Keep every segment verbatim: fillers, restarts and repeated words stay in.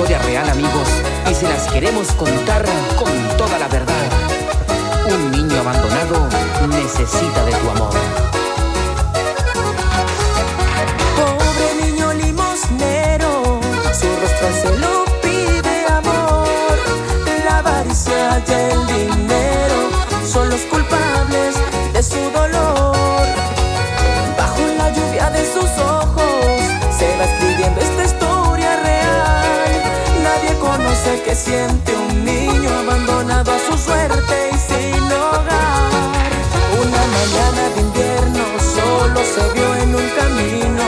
historia real, amigos, y se las queremos contar con toda la verdad. Un niño abandonado necesita de tu amor. Pobre niño limosnero, su rostro al cielo pide amor. La avaricia y el dinero son los culpables de su dolor. Bajo la lluvia de sus ojos se va escribiendo esta historia real. Nadie conoce qué siente un niño abandonado a su suerte y sin hogar. Una mañana de invierno solo se vio en un camino,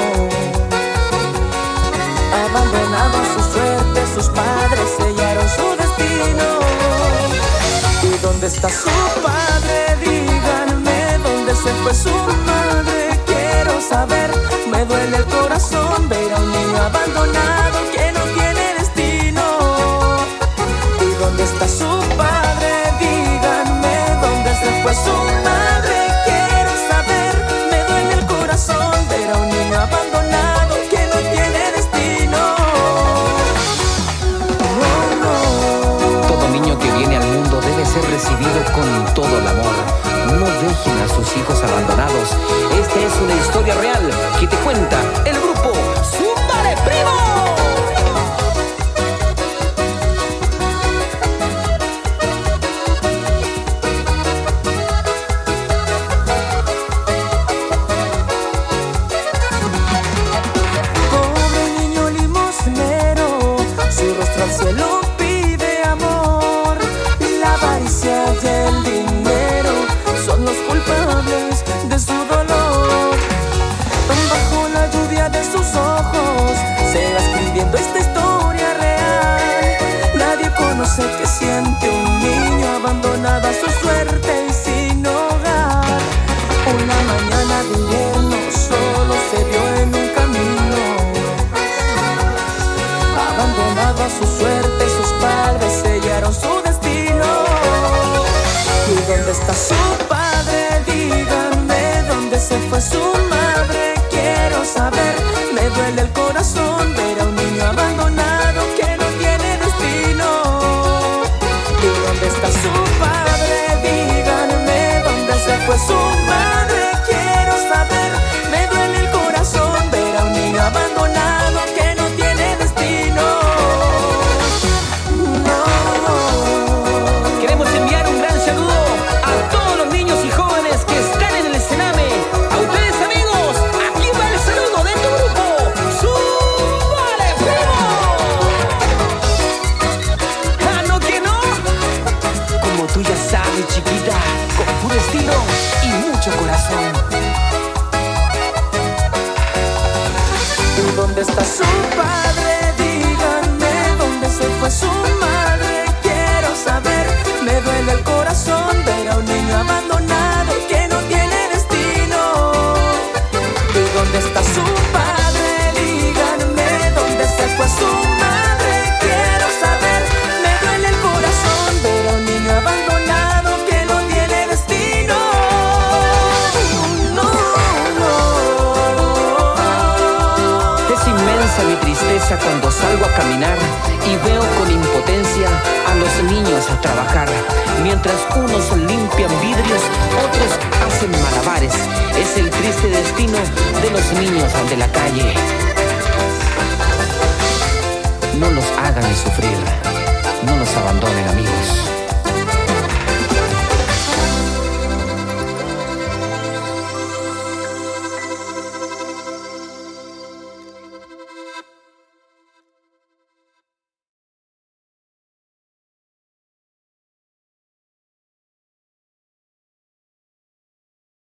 abandonado a su suerte, sus padres sellaron su destino. ¿Y dónde está su padre? Díganme, ¿dónde se fue su madre? Quiero saber, me duele el corazón ver a un niño abandonado que no tiene destino. ¿Y dónde está su padre? Díganme, ¿dónde se fue su madre? Quiero saber, me duele el corazón ver a un niño abandonado que no tiene destino. Oh, no. Todo niño que viene al mundo debe ser recibido con todo el amor. No dejen a sus hijos abandonados. Esta es una historia real que te cuenta el grupo Súmbale Primo. Pobre niño limosnero, su rostro al cielo pide amor. La avaricia y el dinero son los culpables de su dolor. Bajo la lluvia de sus ojos se va escribiendo esta historia real. Nadie conoce qué siente un niño abandonado a su suerte y sin hogar. Una mañana de invierno solo se vio en un camino, abandonado a su suerte, sus padres sellaron su destino. ¿Y dónde está su padre? Díganme, ¿dónde se fue su madre? Quiero saber, me duele el corazón ver a un niño abandonado que no tiene destino. ¿Y dónde está su padre? Díganme, ¿dónde se fue su madre? Quiero saber, me duele el corazón ver a un niño abandonado que no tiene destino. No. Queremos enviar un gran saludo a todos los niños y jóvenes que están en el Sename. A ustedes, amigos, aquí va el saludo de tu grupo Súmbale Primo. Ah, no que no. Como tú ya sabes, chiquita, con puro estilo y mucho corazón. ¿Y dónde está su padre? Díganme, ¿dónde se fue su madre? Quiero saber, me duele el corazón ver a un niño abandonado que no tiene destino. ¿Y dónde está su padre? Díganme, ¿dónde se fue su madre? Quiero saber, me duele el corazón ver a un niño abandonado que no tiene destino. No, no. Es inmensa mi tristeza cuando salgo a caminar y veo con impotencia a los niños a trabajar. Mientras unos limpian vidrios, otros hacen malabares. Es el triste destino de los niños ante la calle. No los hagan sufrir.